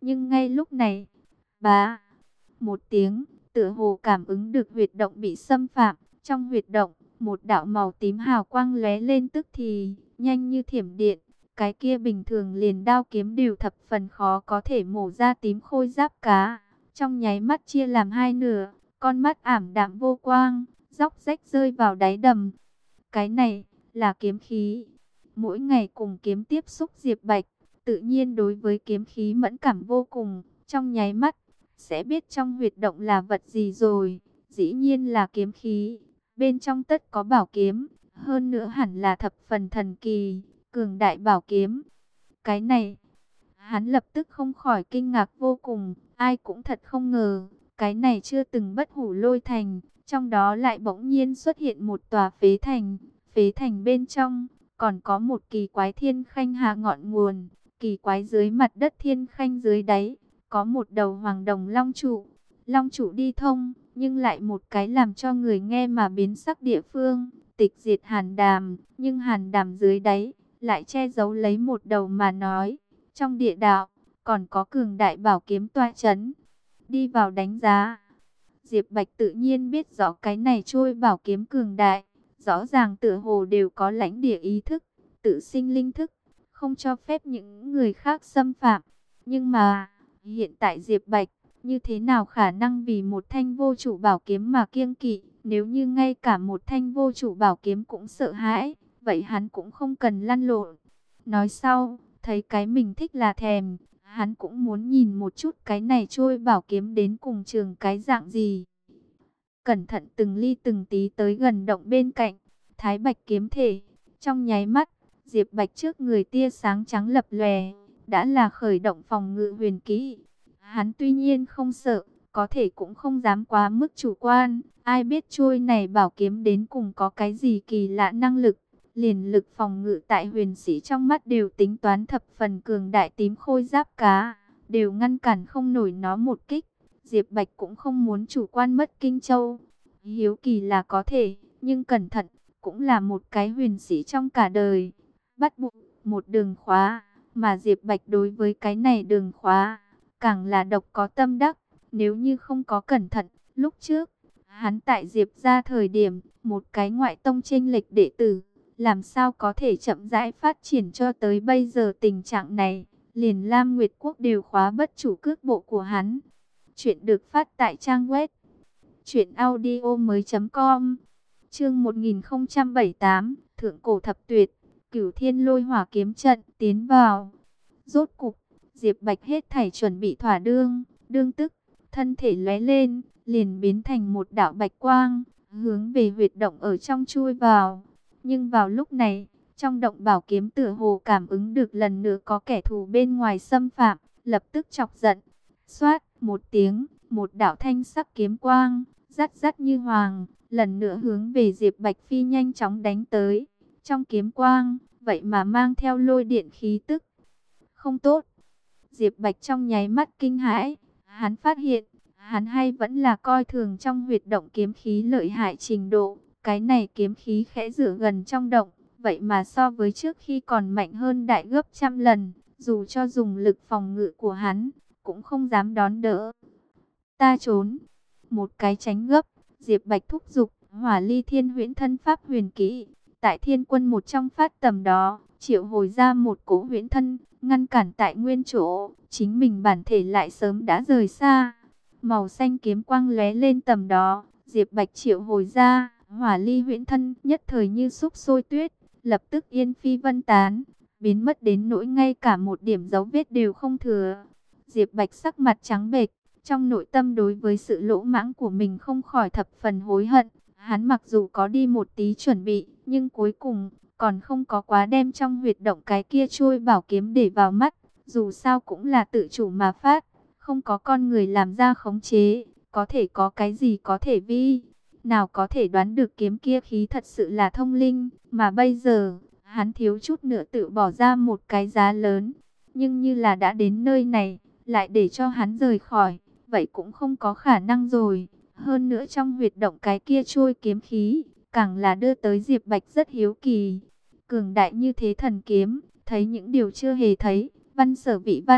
Nhưng ngay lúc này, bá, một tiếng, tựa hồ cảm ứng được huyệt động bị xâm phạm. Trong huyệt động, một đạo màu tím hào quang lóe lên tức thì, nhanh như thiểm điện. Cái kia bình thường liền đao kiếm đều thập phần khó có thể mổ ra tím khôi giáp cá. Trong nháy mắt chia làm hai nửa, con mắt ảm đạm vô quang, róc rách rơi vào đáy đầm. Cái này là kiếm khí. Mỗi ngày cùng kiếm tiếp xúc Diệp Bạch, tự nhiên đối với kiếm khí mẫn cảm vô cùng. Trong nháy mắt, sẽ biết trong huyệt động là vật gì rồi. Dĩ nhiên là kiếm khí. Bên trong tất có bảo kiếm. Hơn nữa hẳn là thập phần thần kỳ, cường đại bảo kiếm. Cái này, hắn lập tức không khỏi kinh ngạc vô cùng. Ai cũng thật không ngờ, cái này chưa từng bất hủ lôi thành. Trong đó lại bỗng nhiên xuất hiện một tòa phế thành. Phế thành bên trong, còn có một kỳ quái thiên khanh hạ ngọn nguồn. Kỳ quái dưới mặt đất thiên khanh dưới đáy, có một đầu hoàng đồng long trụ. Long trụ đi thông, nhưng lại một cái làm cho người nghe mà biến sắc địa phương. Tịch diệt hàn đàm, nhưng hàn đàm dưới đáy, lại che giấu lấy một đầu mà nói. Trong địa đạo, còn có cường đại bảo kiếm toa chấn. Đi vào đánh giá. Diệp Bạch tự nhiên biết rõ cái này trôi bảo kiếm cường đại. Rõ ràng tựa hồ đều có lãnh địa ý thức, tự sinh linh thức, không cho phép những người khác xâm phạm. Nhưng mà, hiện tại Diệp Bạch, như thế nào khả năng vì một thanh vô chủ bảo kiếm mà kiêng kỵ? Nếu như ngay cả một thanh vô chủ bảo kiếm cũng sợ hãi, vậy hắn cũng không cần lăn lộn. Nói sau, thấy cái mình thích là thèm, hắn cũng muốn nhìn một chút cái này trôi bảo kiếm đến cùng trường cái dạng gì. Cẩn thận từng ly từng tí tới gần động bên cạnh, Thái Bạch kiếm thể. Trong nháy mắt, Diệp Bạch trước người tia sáng trắng lập lòe, đã là khởi động phòng ngự huyền kỹ. Hắn tuy nhiên không sợ, có thể cũng không dám quá mức chủ quan. Ai biết trôi này bảo kiếm đến cùng có cái gì kỳ lạ năng lực. Liền lực phòng ngự tại huyền sĩ trong mắt đều tính toán thập phần cường đại tím khôi giáp cá, đều ngăn cản không nổi nó một kích. Diệp Bạch cũng không muốn chủ quan mất Kinh Châu. Hiếu kỳ là có thể, nhưng cẩn thận cũng là một cái huyền sĩ trong cả đời. Bắt buộc một đường khóa, mà Diệp Bạch đối với cái này đường khóa, càng là độc có tâm đắc. Nếu như không có cẩn thận, lúc trước, hắn tại Diệp ra thời điểm, một cái ngoại tông chênh lệch đệ tử, làm sao có thể chậm rãi phát triển cho tới bây giờ tình trạng này. Liền Lam Nguyệt Quốc đều khóa bất chủ cước bộ của hắn. Chuyện được phát tại trang web truyệnaudiomoi.com. Chương 1078, Thượng cổ thập tuyệt, Cửu Thiên Lôi Hỏa kiếm trận, tiến vào. Rốt cục, Diệp Bạch hết thảy chuẩn bị thỏa đương, đương tức, thân thể lóe lên, liền biến thành một đạo bạch quang, hướng về huyệt động ở trong chui vào. Nhưng vào lúc này, trong động bảo kiếm tựa hồ cảm ứng được lần nữa có kẻ thù bên ngoài xâm phạm, lập tức chọc giận. Xoát, một tiếng, một đạo thanh sắc kiếm quang, rát rát như hoàng, lần nữa hướng về Diệp Bạch Phi nhanh chóng đánh tới. Trong kiếm quang, vậy mà mang theo lôi điện khí tức. Không tốt. Diệp Bạch trong nháy mắt kinh hãi, hắn phát hiện, hắn hay vẫn là coi thường trong huyệt động kiếm khí lợi hại trình độ. Cái này kiếm khí khẽ rửa gần trong động, vậy mà so với trước khi còn mạnh hơn đại gấp trăm lần, dù cho dùng lực phòng ngự của hắn, cũng không dám đón đỡ. Ta trốn. Một cái tránh gấp, Diệp Bạch thúc giục, Hỏa Ly Thiên Huyễn Thân Pháp huyền kỹ. Tại Thiên Quân một trong phát tầm đó, triệu hồi ra một cỗ huyễn thân, ngăn cản tại nguyên chỗ, chính mình bản thể lại sớm đã rời xa. Màu xanh kiếm quang lóe lên tầm đó, Diệp Bạch triệu hồi ra, Hỏa Ly huyễn thân, nhất thời như xúc xôi tuyết, lập tức yên phi vân tán, biến mất đến nỗi ngay cả một điểm dấu vết đều không thừa. Diệp Bạch sắc mặt trắng bệch, trong nội tâm đối với sự lỗ mãng của mình không khỏi thập phần hối hận. Hắn mặc dù có đi một tí chuẩn bị, nhưng cuối cùng còn không có quá đem trong huyệt động cái kia trôi bảo kiếm để vào mắt. Dù sao cũng là tự chủ mà phát, không có con người làm ra khống chế, có thể có cái gì có thể vi. Nào có thể đoán được kiếm kia khí thật sự là thông linh, mà bây giờ, hắn thiếu chút nữa tự bỏ ra một cái giá lớn. Nhưng như là đã đến nơi này, lại để cho hắn rời khỏi, vậy cũng không có khả năng rồi. Hơn nữa trong huyệt động cái kia trôi kiếm khí, càng là đưa tới Diệp Bạch rất hiếu kỳ. Cường đại như thế thần kiếm, thấy những điều chưa hề thấy, văn sở vị văn,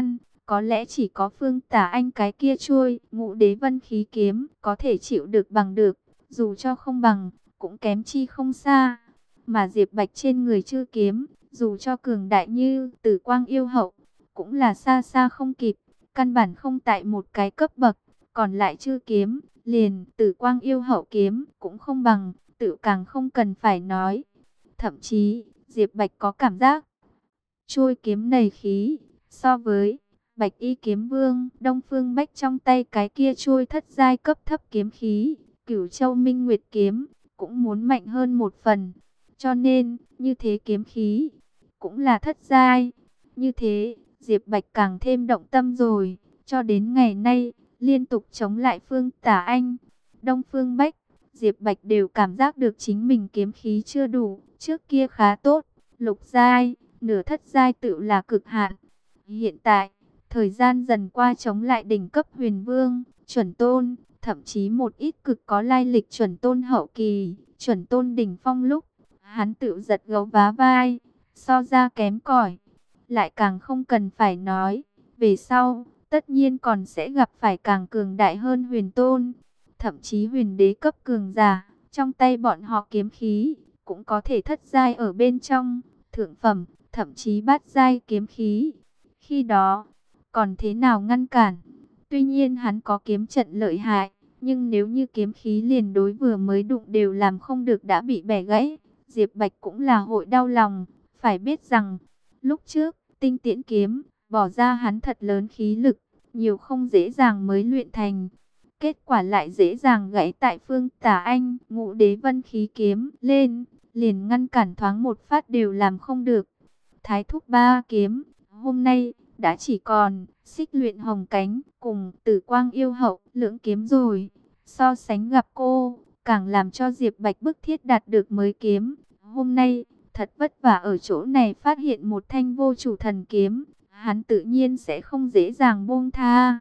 có lẽ chỉ có Phương Tả Anh cái kia trôi Ngũ Đế Vân khí kiếm có thể chịu được bằng được, dù cho không bằng, cũng kém chi không xa. Mà Diệp Bạch trên người chư kiếm, dù cho cường đại như Tử Quang Yêu Hậu, cũng là xa xa không kịp, căn bản không tại một cái cấp bậc. Còn lại chư kiếm, liền Tử Quang Yêu Hậu kiếm cũng không bằng, tự càng không cần phải nói. Thậm chí, Diệp Bạch có cảm giác, trôi kiếm này khí, so với Bạch Y kiếm vương, Đông Phương Bách trong tay cái kia trôi thất giai cấp thấp kiếm khí, Cửu Châu Minh Nguyệt kiếm, cũng muốn mạnh hơn một phần. Cho nên, như thế kiếm khí, cũng là thất giai. Như thế, Diệp Bạch càng thêm động tâm rồi. Cho đến ngày nay, liên tục chống lại Phương Tả Anh, Đông Phương Bách, Diệp Bạch đều cảm giác được chính mình kiếm khí chưa đủ. Trước kia khá tốt, lục giai, nửa thất giai tự là cực hạn. Hiện tại, thời gian dần qua chống lại đỉnh cấp huyền vương, chuẩn tôn, thậm chí một ít cực có lai lịch chuẩn tôn hậu kỳ, chuẩn tôn đỉnh phong lúc, hắn tự giật gấu vá vai, so ra kém cỏi. Lại càng không cần phải nói, về sau, tất nhiên còn sẽ gặp phải càng cường đại hơn huyền tôn, thậm chí huyền đế cấp cường giả, trong tay bọn họ kiếm khí, cũng có thể thất giai ở bên trong, thượng phẩm, thậm chí bát giai kiếm khí. Khi đó, còn thế nào ngăn cản? Tuy nhiên hắn có kiếm trận lợi hại, nhưng nếu như kiếm khí liền đối vừa mới đụng đều làm không được đã bị bẻ gãy, Diệp Bạch cũng là hội đau lòng. Phải biết rằng, lúc trước, tinh tiễn kiếm, bỏ ra hắn thật lớn khí lực, nhiều không dễ dàng mới luyện thành. Kết quả lại dễ dàng gãy tại Phương Tả Anh, Ngũ Đế Vân khí kiếm lên, liền ngăn cản thoáng một phát đều làm không được. Thái thúc ba kiếm, hôm nay đã chỉ còn Xích Luyện Hồng Cánh cùng Tử Quang Yêu Hậu lưỡng kiếm rồi. So sánh gặp cô, càng làm cho Diệp Bạch bức thiết đạt được mới kiếm. Hôm nay, thật vất vả ở chỗ này phát hiện một thanh vô chủ thần kiếm, hắn tự nhiên sẽ không dễ dàng buông tha.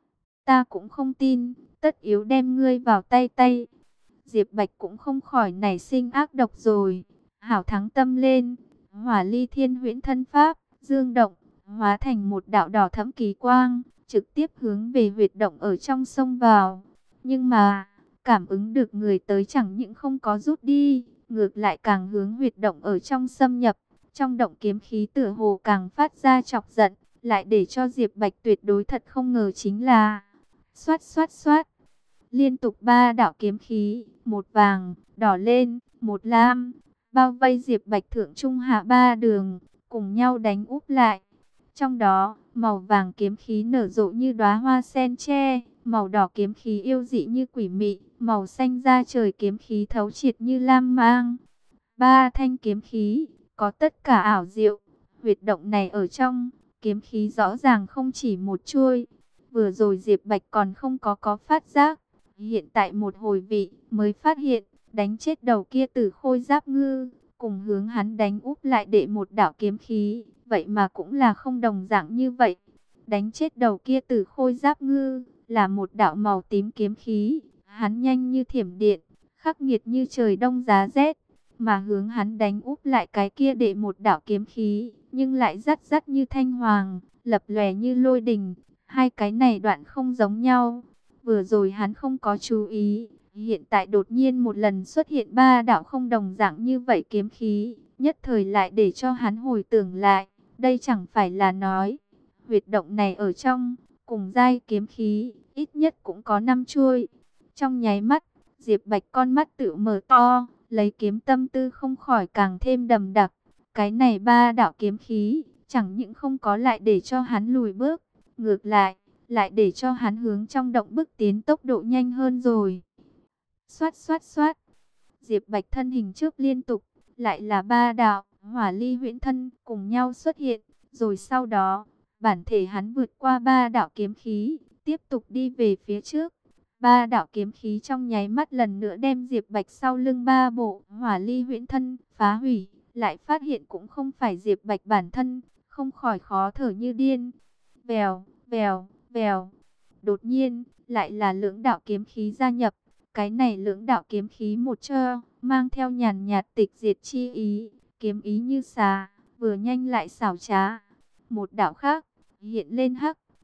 Ta cũng không tin, tất yếu đem ngươi vào tay tay. Diệp Bạch cũng không khỏi nảy sinh ác độc rồi. Hảo thắng tâm lên, Hỏa Ly Thiên Huyễn thân pháp, dương động, hóa thành một đạo đỏ thẫm kỳ quang, trực tiếp hướng về huyệt động ở trong sông vào. Nhưng mà, cảm ứng được người tới chẳng những không có rút đi, ngược lại càng hướng huyệt động ở trong xâm nhập. Trong động kiếm khí tựa hồ càng phát ra chọc giận, lại để cho Diệp Bạch tuyệt đối thật không ngờ chính là xoát xoát xoát. Liên tục ba đạo kiếm khí, một vàng, đỏ lên, một lam, bao vây Diệp Bạch thượng trung hạ ba đường, cùng nhau đánh úp lại. Trong đó, màu vàng kiếm khí nở rộ như đóa hoa sen tre, màu đỏ kiếm khí yêu dị như quỷ mị, màu xanh da trời kiếm khí thấu triệt như lam mang. Ba thanh kiếm khí, có tất cả ảo diệu. Huyệt động này ở trong, kiếm khí rõ ràng không chỉ một chuôi. Vừa rồi Diệp Bạch còn không có phát giác. Hiện tại một hồi vị mới phát hiện, đánh chết đầu kia Tử Khôi Giáp Ngư, cùng hướng hắn đánh úp lại đệ một đạo kiếm khí, vậy mà cũng là không đồng dạng như vậy. Đánh chết đầu kia Tử Khôi Giáp Ngư, là một đạo màu tím kiếm khí, hắn nhanh như thiểm điện, khắc nghiệt như trời đông giá rét, mà hướng hắn đánh úp lại cái kia đệ một đạo kiếm khí, nhưng lại rắt rắt như thanh hoàng, lập lòe như lôi đình, hai cái này đoạn không giống nhau. Vừa rồi hắn không có chú ý, hiện tại đột nhiên một lần xuất hiện ba đạo không đồng dạng như vậy kiếm khí, nhất thời lại để cho hắn hồi tưởng lại, đây chẳng phải là nói, huyệt động này ở trong, cùng giai kiếm khí, ít nhất cũng có 5 chuôi. Trong nháy mắt, Diệp Bạch con mắt tự mở to, lấy kiếm tâm tư không khỏi càng thêm đầm đặc. Cái này ba đạo kiếm khí, chẳng những không có lại để cho hắn lùi bước, ngược lại để cho hắn hướng trong động bước tiến tốc độ nhanh hơn rồi. Xoát xoát xoát, Diệp Bạch thân hình trước liên tục, lại là ba đạo Hỏa Ly Huyễn thân cùng nhau xuất hiện, rồi sau đó, bản thể hắn vượt qua ba đạo kiếm khí, tiếp tục đi về phía trước. Ba đạo kiếm khí trong nháy mắt lần nữa đem Diệp Bạch sau lưng ba bộ Hỏa Ly Huyễn thân phá hủy, lại phát hiện cũng không phải Diệp Bạch bản thân, không khỏi khó thở như điên. Vèo, vèo, vèo. Đột nhiên, lại là lưỡng đạo kiếm khí gia nhập. Cái này lưỡng đạo kiếm khí một chơ, mang theo nhàn nhạt tịch diệt chi ý, kiếm ý như xà, vừa nhanh lại xảo trá. Một đạo khác, hiện lên hắc,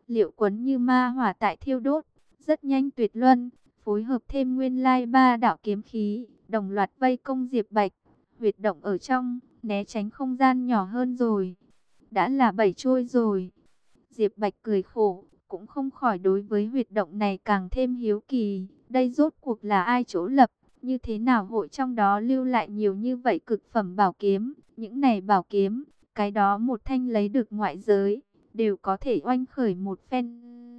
liệu quấn như ma hỏa tại thiêu đốt, rất nhanh tuyệt luân, phối hợp thêm nguyên lai ba đạo kiếm khí, đồng loạt vây công Diệp Bạch. Huyệt động ở trong, né tránh không gian nhỏ hơn rồi. Đã là 7 trôi rồi. Diệp Bạch cười khổ, cũng không khỏi đối với huyệt động này càng thêm hiếu kỳ. Đây rốt cuộc là ai chỗ lập, như thế nào hội trong đó lưu lại nhiều như vậy cực phẩm bảo kiếm. Những này bảo kiếm, cái đó một thanh lấy được ngoại giới, đều có thể oanh khởi một phen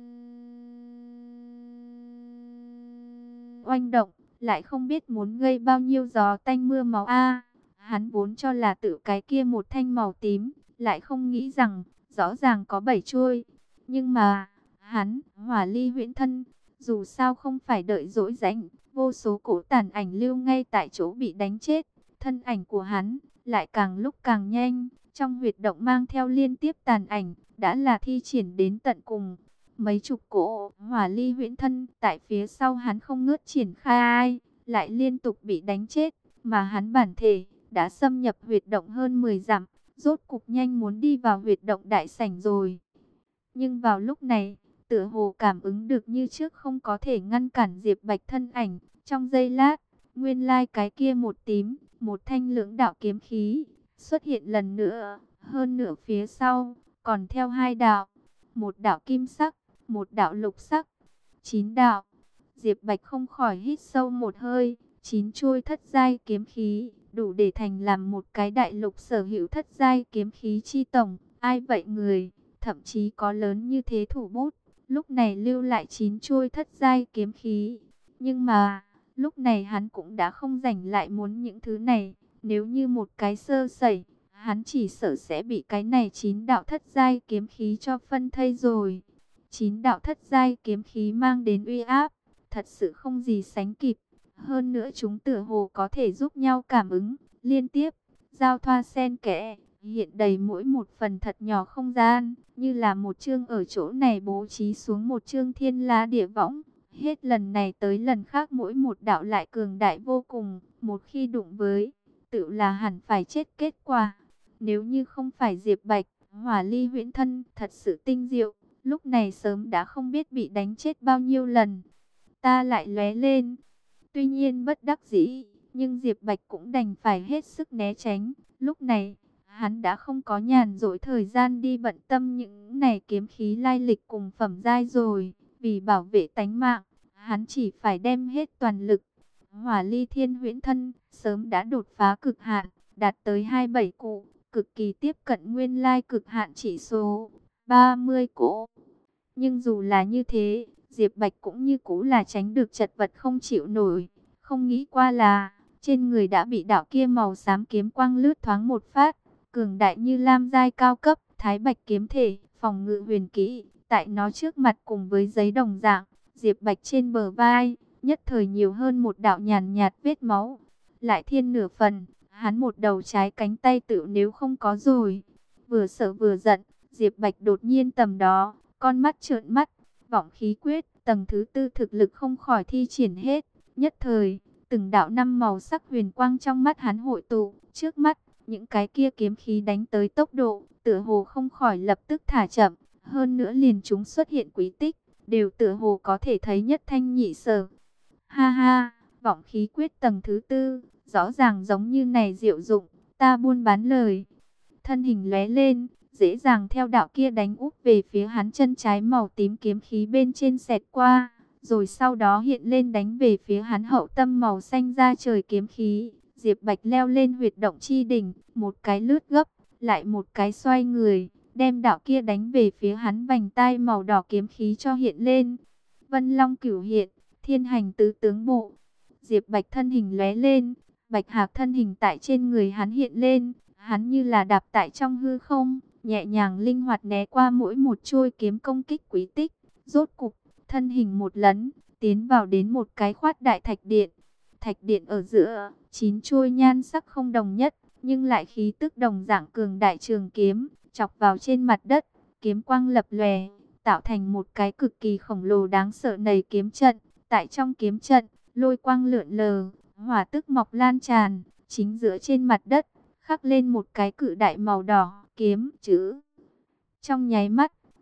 oanh động, lại không biết muốn gây bao nhiêu gió tanh mưa máu a. Hắn vốn cho là tự cái kia một thanh màu tím, lại không nghĩ rằng rõ ràng có 7 chuôi. Nhưng mà, hắn, Hỏa Ly Huyễn Thân, dù sao không phải đợi dỗi rãnh, vô số cổ tàn ảnh lưu ngay tại chỗ bị đánh chết. Thân ảnh của hắn lại càng lúc càng nhanh, trong huyệt động mang theo liên tiếp tàn ảnh, đã là thi triển đến tận cùng. Mấy chục cỗ Hỏa Ly Huyễn Thân tại phía sau hắn không ngớt triển khai, lại liên tục bị đánh chết, mà hắn bản thể đã xâm nhập huyệt động hơn 10 dặm, rốt cục nhanh muốn đi vào huyệt động đại sảnh rồi. Nhưng vào lúc này, tựa hồ cảm ứng được như trước không có thể ngăn cản Diệp Bạch thân ảnh. Trong giây lát, nguyên lai cái kia một tím, một thanh lưỡng đạo kiếm khí xuất hiện lần nữa, hơn nửa phía sau, còn theo hai đạo, một đạo kim sắc, một đạo lục sắc, 9 đạo. Diệp Bạch không khỏi hít sâu một hơi, 9 chuôi thất giai kiếm khí, đủ để thành làm một cái đại lục sở hữu thất giai kiếm khí chi tổng. Ai vậy người, thậm chí có lớn như thế thủ bút, lúc này lưu lại 9 chuôi thất giai kiếm khí. Nhưng mà, lúc này hắn cũng đã không rảnh lại muốn những thứ này, nếu như một cái sơ sẩy, hắn chỉ sợ sẽ bị cái này 9 đạo thất giai kiếm khí cho phân thây rồi. 9 đạo thất giai kiếm khí mang đến uy áp, thật sự không gì sánh kịp. Hơn nữa chúng tựa hồ có thể giúp nhau cảm ứng, liên tiếp, giao thoa xen kẽ, hiện đầy mỗi một phần thật nhỏ không gian, như là một chương ở chỗ này bố trí xuống một chương thiên la địa võng. Hết lần này tới lần khác mỗi một đạo lại cường đại vô cùng, một khi đụng với, tự là hẳn phải chết kết quả. Nếu như không phải Diệp Bạch, Hỏa Ly Huyễn Thân thật sự tinh diệu, lúc này sớm đã không biết bị đánh chết bao nhiêu lần. Ta lại lóe lên. Tuy nhiên bất đắc dĩ, nhưng Diệp Bạch cũng đành phải hết sức né tránh. Lúc này, hắn đã không có nhàn rỗi thời gian đi bận tâm những này kiếm khí lai lịch cùng phẩm giai rồi. Vì bảo vệ tánh mạng, hắn chỉ phải đem hết toàn lực. Hỏa Ly Thiên Huyễn Thân sớm đã đột phá cực hạn, đạt tới 27 cụ, cực kỳ tiếp cận nguyên lai cực hạn chỉ số 30 cỗ. Nhưng dù là như thế, Diệp Bạch cũng như cũ là tránh được chật vật không chịu nổi. Không nghĩ qua là, trên người đã bị đạo kia màu xám kiếm quang lướt thoáng một phát. Cường đại như lam giai cao cấp, thái bạch kiếm thể, phòng ngự huyền kỹ. Tại nó trước mặt cùng với giấy đồng dạng, Diệp Bạch trên bờ vai, nhất thời nhiều hơn một đạo nhàn nhạt vết máu. Lại thiên nửa phần, hắn một đầu trái cánh tay tự nếu không có rồi. Vừa sợ vừa giận, Diệp Bạch đột nhiên tầm đó, con mắt trợn mắt, vọng khí quyết, tầng thứ 4 thực lực không khỏi thi triển hết. Nhất thời, từng đạo năm màu sắc huyền quang trong mắt hắn hội tụ, trước mắt, những cái kia kiếm khí đánh tới tốc độ, tựa hồ không khỏi lập tức thả chậm, hơn nữa liền chúng xuất hiện quý tích, đều tựa hồ có thể thấy nhất thanh nhị sở. Ha ha, vọng khí quyết tầng thứ 4, rõ ràng giống như này diệu dụng, ta buôn bán lời. Thân hình lóe lên, dễ dàng theo đạo kia đánh úp về phía hắn chân trái màu tím kiếm khí bên trên xẹt qua, rồi sau đó hiện lên đánh về phía hắn hậu tâm màu xanh ra trời kiếm khí. Diệp Bạch leo lên huyệt động chi đỉnh, một cái lướt gấp, lại một cái xoay người, đem đạo kia đánh về phía hắn vành tai màu đỏ kiếm khí cho hiện lên. Vân Long Cửu hiện, thiên hành tứ tướng bộ. Diệp Bạch thân hình lóe lên, Bạch Hạc thân hình tại trên người hắn hiện lên, hắn như là đạp tại trong hư không, nhẹ nhàng linh hoạt né qua mỗi một trôi kiếm công kích quý tích, rốt cục, thân hình một lấn, tiến vào đến một cái khoát đại thạch điện. Thạch điện ở giữa, 9 trôi nhan sắc không đồng nhất, nhưng lại khí tức đồng dạng cường đại trường kiếm, chọc vào trên mặt đất, kiếm quang lập lòe, tạo thành một cái cực kỳ khổng lồ đáng sợ nầy kiếm trận. Tại trong kiếm trận, lôi quang lượn lờ, hỏa tức mọc lan tràn, chính giữa trên mặt đất, khắc lên một cái cự đại màu đỏ, kiếm chữ. Trong nháy mắt,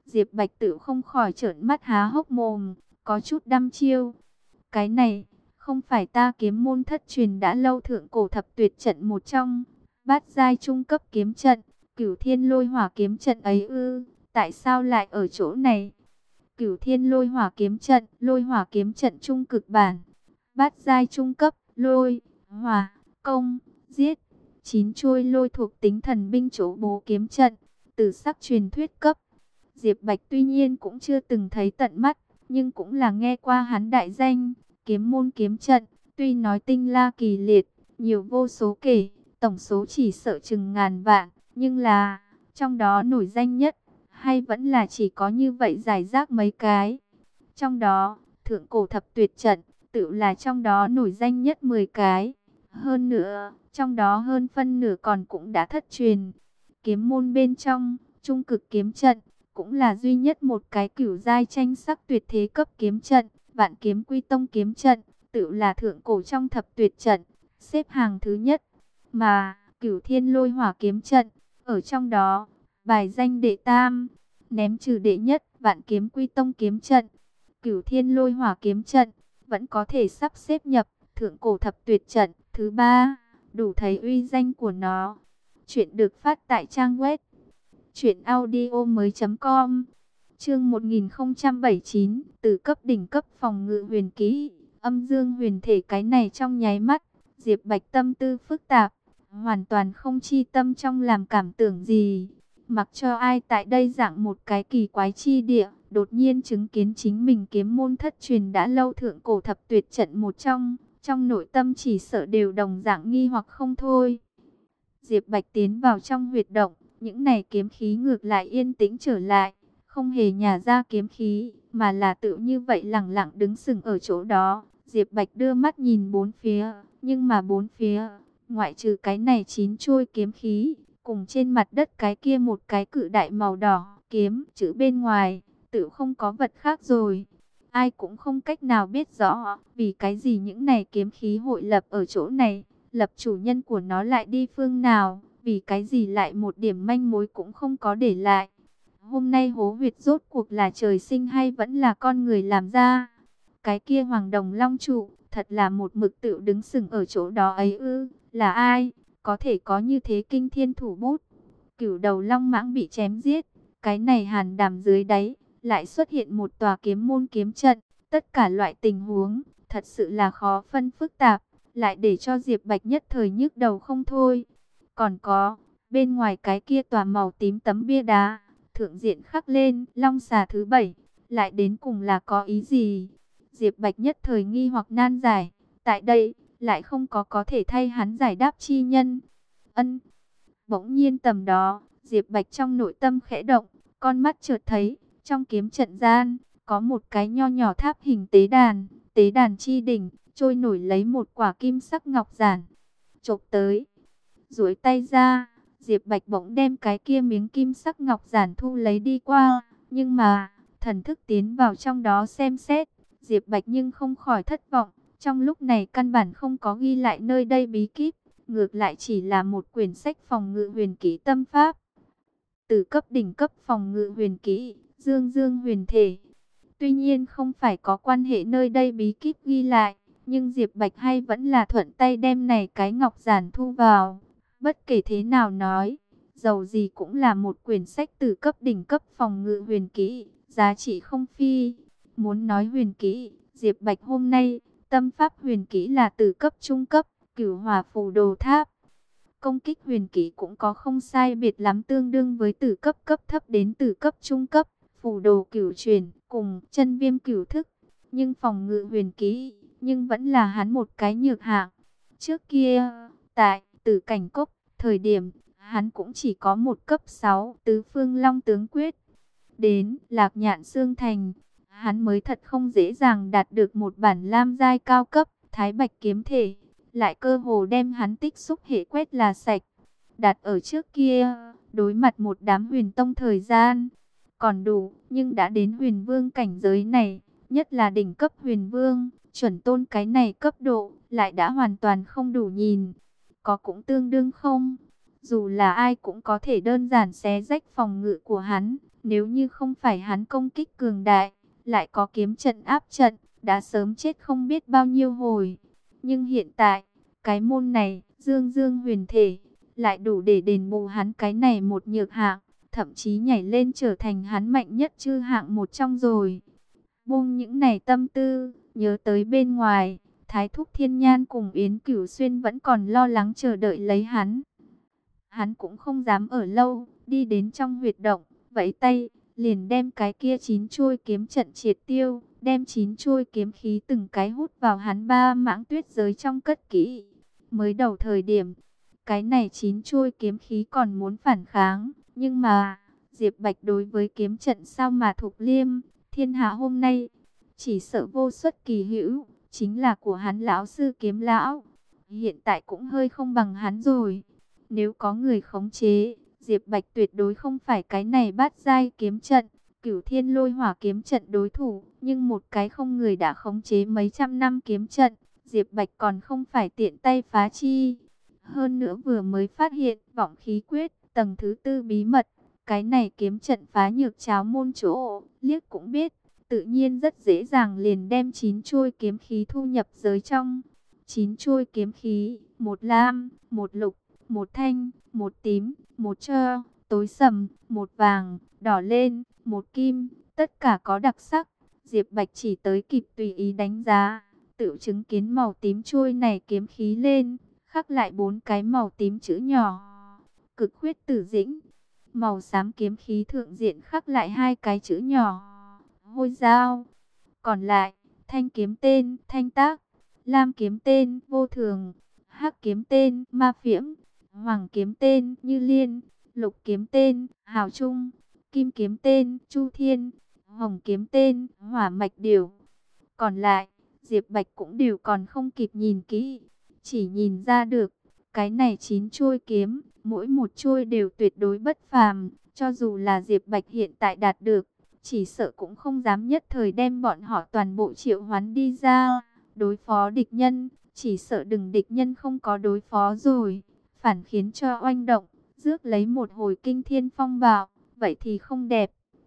Diệp Bạch Tự không khỏi trợn mắt há hốc mồm, có chút đăm chiêu. Cái này, không phải ta kiếm môn thất truyền đã lâu thượng cổ thập tuyệt trận một trong, bát giai trung cấp kiếm trận, Cửu Thiên Lôi Hỏa kiếm trận ấy ư? Tại sao lại ở chỗ này? Cửu Thiên Lôi Hỏa kiếm trận, Lôi Hỏa kiếm trận trung cực bản, bát giai trung cấp, lôi, hỏa, công, giết, 9 chuôi lôi thuộc tính thần binh chỗ bố kiếm trận, từ sắc truyền thuyết cấp. Diệp Bạch tuy nhiên cũng chưa từng thấy tận mắt, nhưng cũng là nghe qua hắn đại danh, kiếm môn kiếm trận, tuy nói tinh la kỳ liệt, nhiều vô số kể, tổng số chỉ sợ chừng ngàn vạn, nhưng là, trong đó nổi danh nhất, hay vẫn là chỉ có như vậy giải rác mấy cái. Trong đó, thượng cổ thập tuyệt trận, tự là trong đó nổi danh nhất 10 cái. Hơn nữa, trong đó hơn phân nửa còn cũng đã thất truyền. Kiếm môn bên trong, trung cực kiếm trận, cũng là duy nhất một cái cửu giai tranh sắc tuyệt thế cấp kiếm trận, vạn kiếm quy tông kiếm trận, tự là thượng cổ trong thập tuyệt trận, xếp hàng thứ nhất. Mà, Cửu Thiên Lôi Hỏa kiếm trận, ở trong đó, bài danh đệ tam, ném trừ đệ nhất, vạn kiếm quy tông kiếm trận, Cửu Thiên Lôi Hỏa kiếm trận, vẫn có thể sắp xếp nhập thượng cổ thập tuyệt trận thứ ba, đủ thấy uy danh của nó. Chuyện được phát tại trang web truyệnaudiomoi.com. Chương 1079, từ cấp đỉnh cấp phòng ngự huyền kỹ, âm dương huyền thể. Cái này trong nháy mắt, Diệp Bạch tâm tư phức tạp, hoàn toàn không chi tâm trong làm cảm tưởng gì. Mặc cho ai tại đây dạng một cái kỳ quái chi địa, đột nhiên chứng kiến chính mình kiếm môn thất truyền đã lâu thượng cổ thập tuyệt trận một trong nội tâm chỉ sợ đều đồng dạng nghi hoặc không thôi. Diệp Bạch tiến vào trong huyệt động, những này kiếm khí ngược lại yên tĩnh trở lại, không hề nhả ra kiếm khí, mà là tự như vậy lẳng lặng đứng sừng ở chỗ đó. Diệp Bạch đưa mắt nhìn bốn phía, nhưng mà bốn phía, ngoại trừ cái này 9 chuôi kiếm khí, cùng trên mặt đất cái kia một cái cự đại màu đỏ, kiếm, chữ bên ngoài, tự không có vật khác rồi. Ai cũng không cách nào biết rõ, vì cái gì những này kiếm khí hội lập ở chỗ này, lập chủ nhân của nó lại đi phương nào, vì cái gì lại một điểm manh mối cũng không có để lại. Hôm nay hố huyệt rốt cuộc là trời sinh hay vẫn là con người làm ra? Cái kia Hoàng Đồng Long trụ, thật là một mực tự đứng sừng ở chỗ đó ấy ư? Là ai có thể có như thế kinh thiên thủ bút? Cửu đầu long mãng bị chém giết, cái này hàn đàm dưới đáy lại xuất hiện một tòa kiếm môn kiếm trận. Tất cả loại tình huống thật sự là khó phân phức tạp, lại để cho Diệp Bạch nhất thời nhức đầu không thôi. Còn có, bên ngoài cái kia tòa màu tím tấm bia đá, thượng diện khắc lên long xà thứ 7, lại đến cùng là có ý gì? Diệp Bạch nhất thời nghi hoặc nan giải, tại đây lại không có thể thay hắn giải đáp chi nhân. Ân. Bỗng nhiên tầm đó, Diệp Bạch trong nội tâm khẽ động, con mắt chợt thấy, trong kiếm trận gian, có một cái nho nhỏ tháp hình tế đàn chi đỉnh, trôi nổi lấy một quả kim sắc ngọc giản. Chộp tới, duỗi tay ra, Diệp Bạch bỗng đem cái kia miếng kim sắc ngọc giản thu lấy đi qua, nhưng mà, thần thức tiến vào trong đó xem xét, Diệp Bạch nhưng không khỏi thất vọng, trong lúc này căn bản không có ghi lại nơi đây bí kíp, ngược lại chỉ là một quyển sách phòng ngự huyền kỹ tâm pháp. Từ cấp đỉnh cấp phòng ngự huyền kỹ, dương dương huyền thể. Tuy nhiên không phải có quan hệ nơi đây bí kíp ghi lại, nhưng Diệp Bạch hay vẫn là thuận tay đem này cái ngọc giản thu vào. Bất kể thế nào nói, dầu gì cũng là một quyển sách từ cấp đỉnh cấp phòng ngự huyền kỹ, giá trị không phi. Muốn nói huyền kỹ, Diệp Bạch hôm nay, tâm pháp huyền kỹ là từ cấp trung cấp, Cửu Hỏa Phù Đồ Tháp. Công kích huyền kỹ cũng có không sai biệt lắm, tương đương với từ cấp thấp đến từ cấp trung cấp, Phù Đồ Cửu Truyền cùng Chân Viêm Cửu Thức. Nhưng phòng ngự huyền kỹ, nhưng vẫn là hắn một cái nhược hạng. Trước kia, tại Tử Cảnh Cốc, thời điểm, hắn cũng chỉ có một cấp 6 Tứ Phương Long Tướng Quyết. Đến Lạc Nhạn Xương Thành, hắn mới thật không dễ dàng đạt được một bản lam giai cao cấp Thái Bạch kiếm thể, lại cơ hồ đem hắn tích xúc hệ quét là sạch. Đặt ở trước kia, đối mặt một đám huyền tông thời gian còn đủ, nhưng đã đến huyền vương cảnh giới này, nhất là đỉnh cấp huyền vương, chuẩn tôn cái này cấp độ, lại đã hoàn toàn không đủ nhìn. Có cũng tương đương không, dù là ai cũng có thể đơn giản xé rách phòng ngự của hắn, Nếu như không phải hắn công kích cường đại, lại có kiếm trận áp trận, đã sớm chết không biết bao nhiêu hồi. Nhưng hiện tại, cái môn này, dương dương huyền thể, lại đủ để đền bù hắn cái này một nhược hạng, thậm chí nhảy lên trở thành hắn mạnh nhất chư hạng một trong rồi. Buông những này tâm tư, nhớ tới bên ngoài, Thái Thúc Thiên Nhan cùng Yến Cửu Xuyên vẫn còn lo lắng chờ đợi lấy hắn. Hắn cũng không dám ở lâu, đi đến trong huyệt động, vẫy tay, liền đem cái kia 9 chuôi kiếm trận triệt tiêu, đem 9 chuôi kiếm khí từng cái hút vào hắn ba mãng tuyết giới trong cất kỹ. Mới đầu thời điểm, cái này 9 chuôi kiếm khí còn muốn phản kháng, nhưng mà Diệp Bạch đối với kiếm trận sao mà thục liêm, thiên hạ hôm nay chỉ sợ vô xuất kỳ hữu, chính là của hắn lão sư kiếm lão. Hiện tại cũng hơi không bằng hắn rồi. Nếu có người khống chế, Diệp Bạch tuyệt đối không phải cái này bát giai kiếm trận, Cửu Thiên Lôi Hỏa kiếm trận đối thủ, nhưng một cái không người đã khống chế mấy trăm năm kiếm trận, Diệp Bạch còn không phải tiện tay phá chi. Hơn nữa vừa mới phát hiện vọng khí quyết tầng thứ 4 bí mật, cái này kiếm trận phá nhược cháo môn chỗ, liếc cũng biết, tự nhiên rất dễ dàng liền đem 9 chuôi kiếm khí thu nhập giới trong. 9 chuôi kiếm khí, một lam, một lục, một thanh, một tím, một trơ, tối sầm, một vàng, đỏ lên, một kim, tất cả có đặc sắc. Diệp Bạch chỉ tới kịp tùy ý đánh giá, tự chứng kiến màu tím chuôi này kiếm khí lên, khắc lại 4 cái màu tím chữ nhỏ. Cực huyết tử dĩnh. Màu xám kiếm khí thượng diện khắc lại 2 cái chữ nhỏ. Hôi dao. Còn lại, thanh kiếm tên Thanh Tác, lam kiếm tên Vô Thường, hắc kiếm tên Ma Phiễm, hoàng kiếm tên Như Liên, lục kiếm tên Hào Trung, kim kiếm tên Chu Thiên, hồng kiếm tên Hỏa Mạch Điểu. Còn lại, Diệp Bạch cũng đều còn không kịp nhìn kỹ, chỉ nhìn ra được, cái này 9 chuôi kiếm, mỗi một chuôi đều tuyệt đối bất phàm, cho dù là Diệp Bạch hiện tại đạt được, chỉ sợ cũng không dám nhất thời đem bọn họ toàn bộ triệu hoán đi ra, đối phó địch nhân, chỉ sợ đừng địch nhân không có đối phó rồi, phản khiến cho oanh động, rước lấy một hồi kinh thiên phong bạo, vậy thì không đẹp.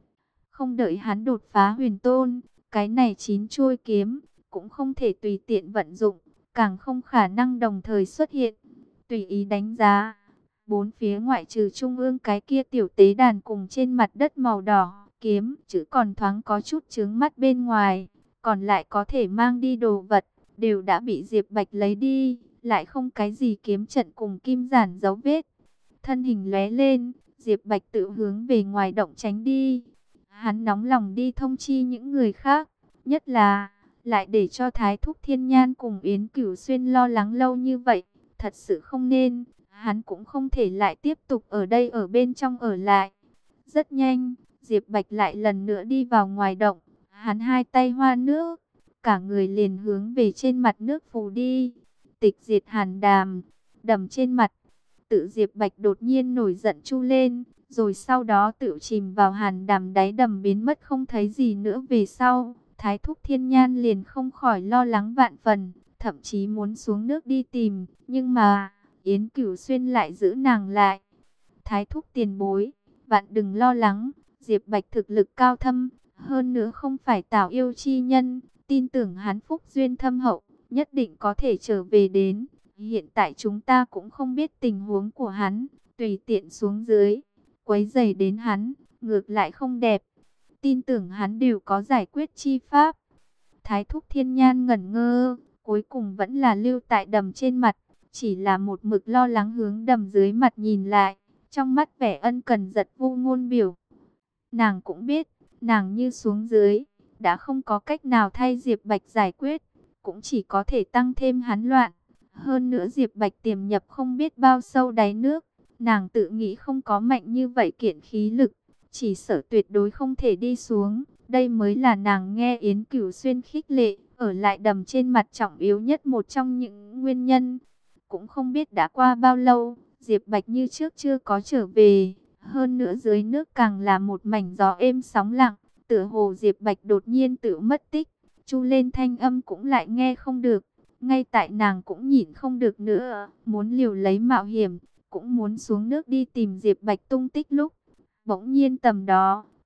Không đợi hắn đột phá huyền tôn, cái này 9 chuôi kiếm, cũng không thể tùy tiện vận dụng, càng không khả năng đồng thời xuất hiện, tùy ý đánh giá. Bốn phía ngoại trừ trung ương cái kia tiểu tế đàn cùng trên mặt đất màu đỏ, kiếm, chữ còn thoáng có chút chướng mắt bên ngoài, còn lại có thể mang đi đồ vật, đều đã bị Diệp Bạch lấy đi, lại không cái gì kiếm trận cùng kim giản dấu vết. Thân hình lóe lên, Diệp Bạch tự hướng về ngoài động tránh đi. Hắn nóng lòng đi thông chi những người khác, nhất là lại để cho Thái Thúc Thiên Nhan cùng Yến Cửu Xuyên lo lắng lâu như vậy, thật sự không nên. Hắn cũng không thể lại tiếp tục ở đây ở bên trong ở lại. Rất nhanh, Diệp Bạch lại lần nữa đi vào ngoài động. Hắn hai tay hoa nước, cả người liền hướng về trên mặt nước phù đi. Tịch diệt hàn đàm, đầm trên mặt. Tự Diệp Bạch đột nhiên nổi giận chu lên, rồi sau đó tự chìm vào hàn đàm đáy đầm biến mất không thấy gì nữa về sau. Thái Thúc Thiên Nhan liền không khỏi lo lắng vạn phần, thậm chí muốn xuống nước đi tìm, nhưng mà Yến Cửu Xuyên lại giữ nàng lại. Thái Thúc tiền bối, bạn đừng lo lắng, Diệp Bạch thực lực cao thâm, hơn nữa không phải tảo yêu chi nhân, tin tưởng hắn phúc duyên thâm hậu, nhất định có thể trở về đến. Hiện tại chúng ta cũng không biết tình huống của hắn, tùy tiện xuống dưới, quấy rầy đến hắn, ngược lại không đẹp. Tin tưởng hắn đều có giải quyết chi pháp. Thái Thúc Thiên Nhan ngẩn ngơ, cuối cùng vẫn là lưu tại đầm trên mặt, chỉ là một mực lo lắng hướng đầm dưới mặt nhìn lại, trong mắt vẻ ân cần giật vô ngôn biểu. Nàng cũng biết, nàng như xuống dưới, đã không có cách nào thay Diệp Bạch giải quyết, cũng chỉ có thể tăng thêm hắn loạn. Hơn nữa Diệp Bạch tiềm nhập không biết bao sâu đáy nước, nàng tự nghĩ không có mạnh như vậy kiện khí lực, chỉ sợ tuyệt đối không thể đi xuống. Đây mới là nàng nghe Yến Cửu Xuyên khích lệ, ở lại đầm trên mặt trọng yếu nhất một trong những nguyên nhân. Cũng không biết đã qua bao lâu, Diệp Bạch như trước chưa có trở về. Hơn nữa dưới nước càng là một mảnh gió êm sóng lặng, tựa hồ Diệp Bạch đột nhiên tự mất tích, chu lên thanh âm cũng lại nghe không được. Ngay tại nàng cũng nhịn không được nữa, muốn liều lấy mạo hiểm, cũng muốn xuống nước đi tìm Diệp Bạch tung tích lúc. Bỗng nhiên tầm đó,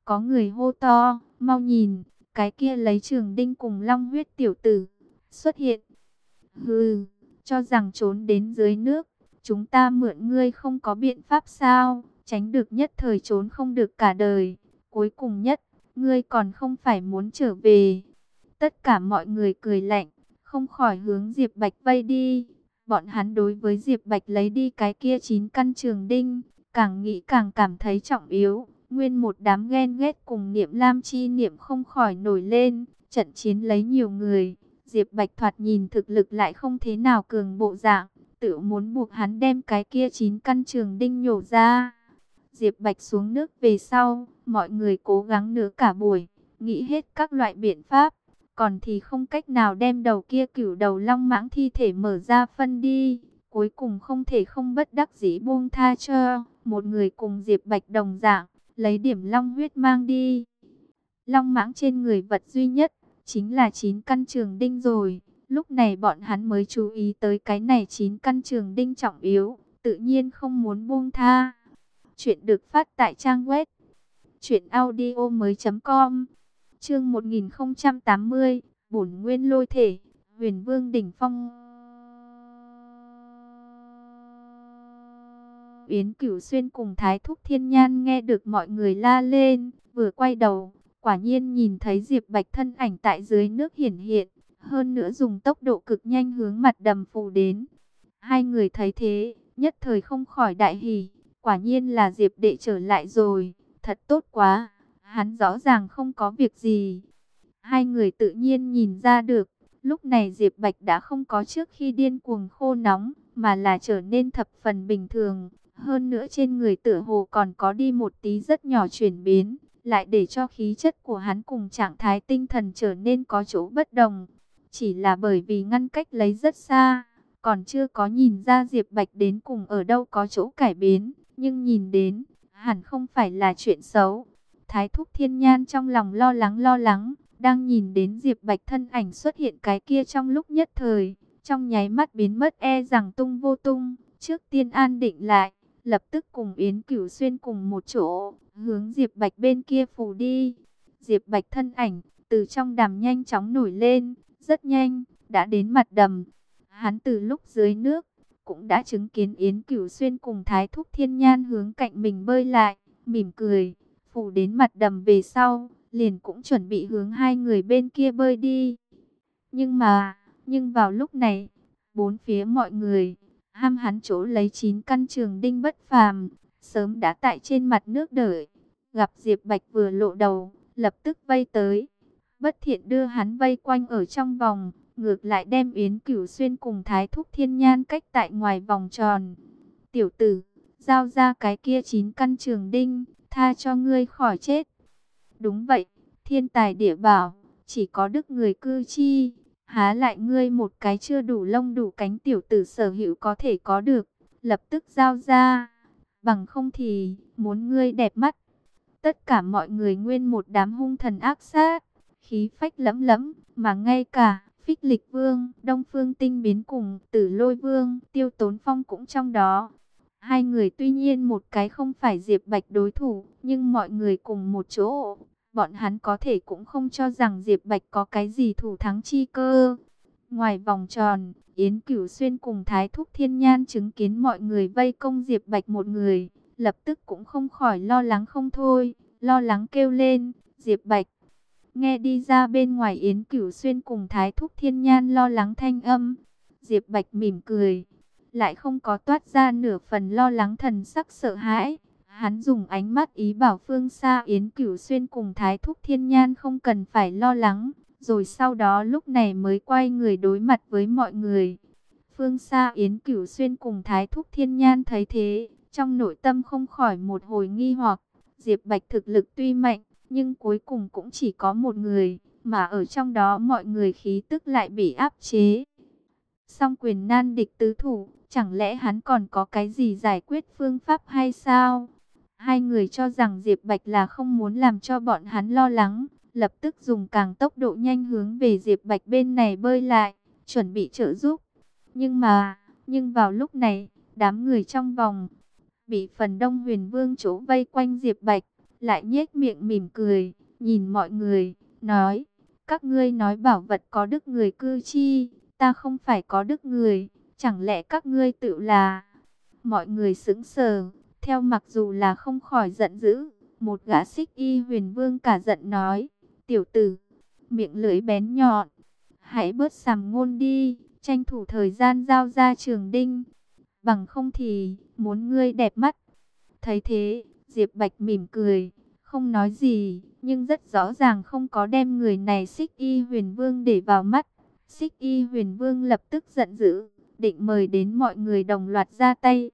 có người hô to, mau nhìn, cái kia lấy trường đinh cùng long huyết tiểu tử xuất hiện. Hừ, cho rằng trốn đến dưới nước, chúng ta mượn ngươi không có biện pháp sao, tránh được nhất thời trốn không được cả đời, cuối cùng nhất, ngươi còn không phải muốn trở về. Tất cả mọi người cười lạnh, không khỏi hướng Diệp Bạch vây đi. Bọn hắn đối với Diệp Bạch lấy đi cái kia 9 căn trường đinh, càng nghĩ càng cảm thấy trọng yếu. Nguyên một đám ghen ghét cùng niệm lam chi niệm không khỏi nổi lên, trận chiến lấy nhiều người. Diệp Bạch thoạt nhìn thực lực lại không thế nào cường bộ dạng, tự muốn buộc hắn đem cái kia 9 căn trường đinh nhổ ra. Diệp Bạch xuống nước về sau, mọi người cố gắng nửa cả buổi, nghĩ hết các loại biện pháp, còn thì không cách nào đem đầu kia cửu đầu long mãng thi thể mở ra phân đi. Cuối cùng không thể không bất đắc dĩ buông tha cho một người cùng Diệp Bạch đồng dạng, lấy điểm long huyết mang đi. Long mãng trên người vật duy nhất chính là 9 căn trường đinh rồi. Lúc này bọn hắn mới chú ý tới cái này 9 căn trường đinh trọng yếu, tự nhiên không muốn buông tha. Chuyện được phát tại trang web truyệnaudiomoi.com. Chương 1080, Bổn Nguyên Lôi Thể, Huyền Vương đỉnh phong. Yến Cửu Xuyên cùng Thái Thúc Thiên Nhan nghe được mọi người la lên, vừa quay đầu, quả nhiên nhìn thấy Diệp Bạch thân ảnh tại dưới nước hiển hiện, hơn nữa dùng tốc độ cực nhanh hướng mặt đầm phù đến. Hai người thấy thế, nhất thời không khỏi đại hỉ, quả nhiên là Diệp đệ trở lại rồi, thật tốt quá, hắn rõ ràng không có việc gì. Hai người tự nhiên nhìn ra được, lúc này Diệp Bạch đã không có trước khi điên cuồng khô nóng, mà là trở nên thập phần bình thường. Hơn nữa trên người tựa hồ còn có đi một tí rất nhỏ chuyển biến, lại để cho khí chất của hắn cùng trạng thái tinh thần trở nên có chỗ bất đồng. Chỉ là bởi vì ngăn cách lấy rất xa, còn chưa có nhìn ra Diệp Bạch đến cùng ở đâu có chỗ cải biến, nhưng nhìn đến, hẳn không phải là chuyện xấu. Thái Thúc Thiên Nhan trong lòng lo lắng, đang nhìn đến Diệp Bạch thân ảnh xuất hiện cái kia trong lúc nhất thời, trong nháy mắt biến mất e rằng tung vô tung, trước tiên an định lại, lập tức cùng Yến Cửu Xuyên cùng một chỗ, hướng Diệp Bạch bên kia phủ đi. Diệp Bạch thân ảnh, từ trong đàm nhanh chóng nổi lên, rất nhanh, đã đến mặt đầm. Hắn từ lúc dưới nước, cũng đã chứng kiến Yến Cửu Xuyên cùng Thái Thúc Thiên Nhan hướng cạnh mình bơi lại, mỉm cười, phủ đến mặt đầm về sau, liền cũng chuẩn bị hướng hai người bên kia bơi đi. Nhưng vào lúc này, bốn phía mọi người, ham hắn chỗ lấy 9 căn trường đinh bất phàm, sớm đã tại trên mặt nước đợi. Gặp Diệp Bạch vừa lộ đầu, lập tức vây tới. Bất Thiện đưa hắn vây quanh ở trong vòng, ngược lại đem Yến Cửu Xuyên cùng Thái Thúc Thiên Nhan cách tại ngoài vòng tròn. Tiểu tử, giao ra cái kia 9 căn trường đinh, tha cho ngươi khỏi chết. Đúng vậy, thiên tài địa bảo, chỉ có đức người cư chi, há lại ngươi một cái chưa đủ lông đủ cánh tiểu tử sở hữu có thể có được, lập tức giao ra, bằng không thì muốn ngươi đẹp mắt. Tất cả mọi người nguyên một đám hung thần ác sát, khí phách lẫm lẫm, mà ngay cả Phích Lịch Vương, Đông Phương Tinh Biến cùng Tử Lôi Vương, Tiêu Tốn Phong cũng trong đó. Hai người tuy nhiên một cái không phải Diệp Bạch đối thủ, nhưng mọi người cùng một chỗ, bọn hắn có thể cũng không cho rằng Diệp Bạch có cái gì thủ thắng chi cơ. Ngoài vòng tròn, Yến Cửu Xuyên cùng Thái Thúc Thiên Nhan chứng kiến mọi người vây công Diệp Bạch một người, lập tức cũng không khỏi lo lắng không thôi, lo lắng kêu lên, Diệp Bạch. Nghe đi ra bên ngoài Yến Cửu Xuyên cùng Thái Thúc Thiên Nhan lo lắng thanh âm, Diệp Bạch mỉm cười, lại không có toát ra nửa phần lo lắng thần sắc sợ hãi. Hắn dùng ánh mắt ý bảo phương xa Yến Cửu Xuyên cùng Thái Thúc Thiên Nhan không cần phải lo lắng, rồi sau đó lúc này mới quay người đối mặt với mọi người. Phương xa Yến Cửu Xuyên cùng Thái Thúc Thiên Nhan thấy thế, trong nội tâm không khỏi một hồi nghi hoặc. Diệp Bạch thực lực tuy mạnh, nhưng cuối cùng cũng chỉ có một người, mà ở trong đó mọi người khí tức lại bị áp chế. Song quyền nan địch tứ thủ, chẳng lẽ hắn còn có cái gì giải quyết phương pháp hay sao? Hai người cho rằng Diệp Bạch là không muốn làm cho bọn hắn lo lắng, lập tức dùng càng tốc độ nhanh hướng về Diệp Bạch bên này bơi lại, chuẩn bị trợ giúp. Nhưng vào lúc này, đám người trong vòng bị phần Đông Huyền Vương chỗ vây quanh Diệp Bạch, lại nhếch miệng mỉm cười, nhìn mọi người, nói, các ngươi nói bảo vật có đức người cư chi, ta không phải có đức người, chẳng lẽ các ngươi tự là... Mọi người sững sờ, theo mặc dù là không khỏi giận dữ, một gã Xích Y Huyền Vương cả giận nói, tiểu tử, miệng lưỡi bén nhọn, hãy bớt sàm ngôn đi, tranh thủ thời gian giao ra Trường Đinh, bằng không thì muốn ngươi đẹp mắt. Thấy thế, Diệp Bạch mỉm cười, không nói gì, nhưng rất rõ ràng không có đem người này Xích Y Huyền Vương để vào mắt. Xích Y Huyền Vương lập tức giận dữ, định mời đến mọi người đồng loạt ra tay.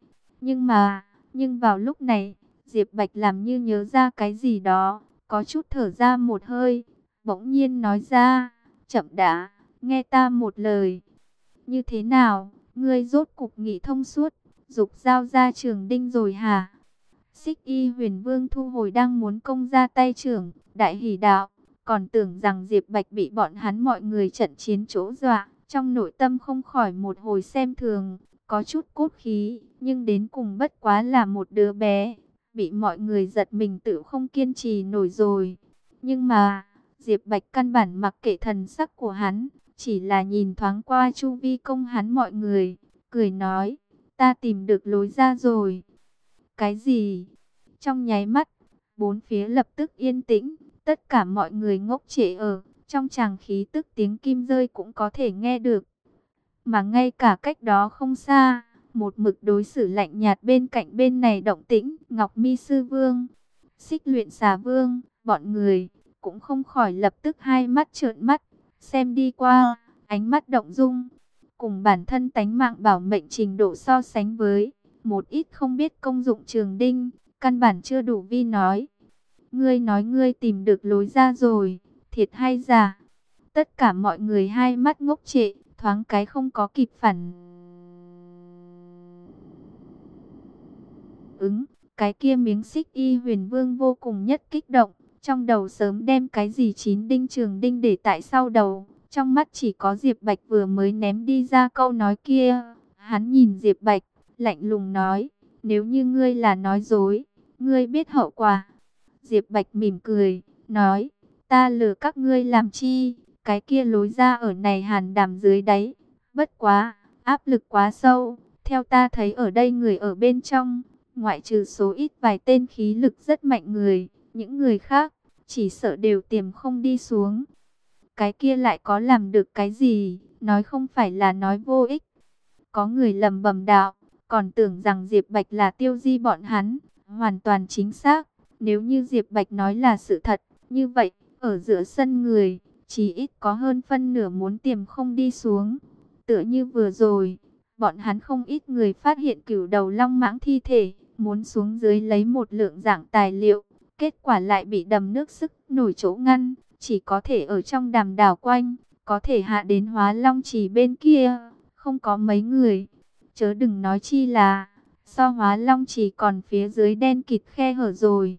Nhưng vào lúc này, Diệp Bạch làm như nhớ ra cái gì đó, có chút thở ra một hơi, bỗng nhiên nói ra, chậm đã, nghe ta một lời. Như thế nào, ngươi rốt cục nghĩ thông suốt, dục giao ra Trường Đinh rồi hả? Xích Y Huyền Vương thu hồi đang muốn công ra tay trưởng, đại hỉ đạo, còn tưởng rằng Diệp Bạch bị bọn hắn mọi người trận chiến chỗ dọa, trong nội tâm không khỏi một hồi xem thường, có chút cốt khí, nhưng đến cùng bất quá là một đứa bé, bị mọi người giật mình tự không kiên trì nổi rồi. Nhưng mà, Diệp Bạch căn bản mặc kệ thần sắc của hắn, chỉ là nhìn thoáng qua chu vi công hắn mọi người, cười nói, ta tìm được lối ra rồi. Cái gì? Trong nháy mắt, bốn phía lập tức yên tĩnh, tất cả mọi người ngốc trệ ở, trong tràng khí tức tiếng kim rơi cũng có thể nghe được. Mà ngay cả cách đó không xa, một mực đối xử lạnh nhạt bên cạnh bên này động tĩnh, Ngọc Mi Sư Vương, Xích Luyện Xà Vương, bọn người cũng không khỏi lập tức hai mắt trợn mắt, xem đi qua, ánh mắt động dung, cùng bản thân tánh mạng bảo mệnh trình độ so sánh với một ít không biết công dụng Trường Đinh, căn bản chưa đủ vi nói. Ngươi nói ngươi tìm được lối ra rồi, thiệt hay giả? Tất cả mọi người hai mắt ngốc trệ, thoáng cái không có kịp phản ứng. Cái kia miếng Xích Y Huyền Vương vô cùng nhất kích động, trong đầu sớm đem cái gì chín đinh Trường Đinh để tại sau đầu. Trong mắt chỉ có Diệp Bạch vừa mới ném đi ra câu nói kia. Hắn nhìn Diệp Bạch, lạnh lùng nói, nếu như ngươi là nói dối, ngươi biết hậu quả. Diệp Bạch mỉm cười, nói, ta lừa các ngươi làm chi, cái kia lối ra ở này hàn đàm dưới đáy. Bất quá, áp lực quá sâu, theo ta thấy ở đây người ở bên trong, ngoại trừ số ít vài tên khí lực rất mạnh người, những người khác, chỉ sợ đều tiềm không đi xuống. Cái kia lại có làm được cái gì, nói không phải là nói vô ích. Có người lầm bầm đạo, còn tưởng rằng Diệp Bạch là tiêu di bọn hắn, hoàn toàn chính xác. Nếu như Diệp Bạch nói là sự thật, như vậy, ở giữa sân người, chỉ ít có hơn phân nửa muốn tiềm không đi xuống. Tựa như vừa rồi, bọn hắn không ít người phát hiện cửu đầu long mãng thi thể, muốn xuống dưới lấy một lượng dạng tài liệu, kết quả lại bị đầm nước sức nổi chỗ ngăn, chỉ có thể ở trong đàm đảo quanh, có thể hạ đến Hóa Long Trì bên kia, không có mấy người, chớ đừng nói chi là so Hóa Long Trì còn phía dưới đen kịt khe hở rồi.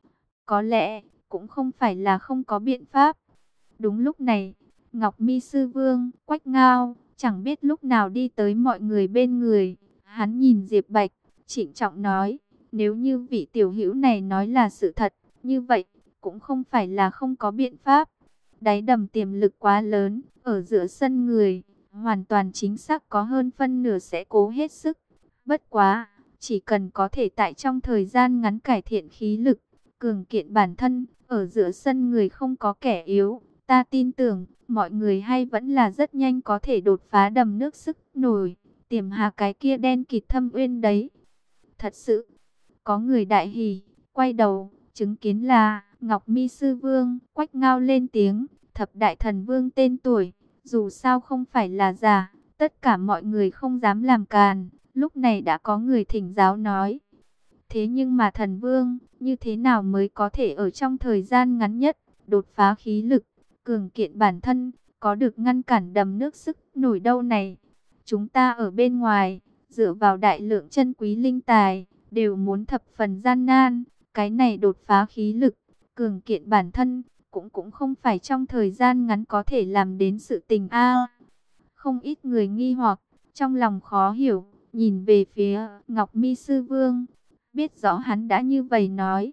Có lẽ cũng không phải là không có biện pháp. Đúng lúc này, Ngọc Mi Sư Vương, Quách Ngao, chẳng biết lúc nào đi tới mọi người bên người. Hắn nhìn Diệp Bạch, trịnh trọng nói, nếu như vị tiểu hữu này nói là sự thật, như vậy, cũng không phải là không có biện pháp. Đáy đầm tiềm lực quá lớn, ở giữa sân người, hoàn toàn chính xác có hơn phân nửa sẽ cố hết sức. Bất quá, chỉ cần có thể tại trong thời gian ngắn cải thiện khí lực, cường kiện bản thân, ở giữa sân người không có kẻ yếu. Ta tin tưởng, mọi người hay vẫn là rất nhanh có thể đột phá đầm nước sức nổi, tiềm hà cái kia đen kịt thâm uyên đấy. Thật sự, có người đại hỉ, quay đầu, chứng kiến là Ngọc Mi Sư Vương, Quách Ngao lên tiếng, thập đại thần vương tên tuổi, dù sao không phải là giả, tất cả mọi người không dám làm càn, lúc này đã có người thỉnh giáo nói. Thế nhưng mà thần vương, như thế nào mới có thể ở trong thời gian ngắn nhất, đột phá khí lực, cường kiện bản thân, có được ngăn cản đầm nước sức nổi đâu này. Chúng ta ở bên ngoài, dựa vào đại lượng chân quý linh tài, đều muốn thập phần gian nan, cái này đột phá khí lực, cường kiện bản thân, cũng không phải trong thời gian ngắn có thể làm đến sự tình a. Không ít người nghi hoặc, trong lòng khó hiểu, nhìn về phía Ngọc Mi Sư Vương, biết rõ hắn đã như vậy nói,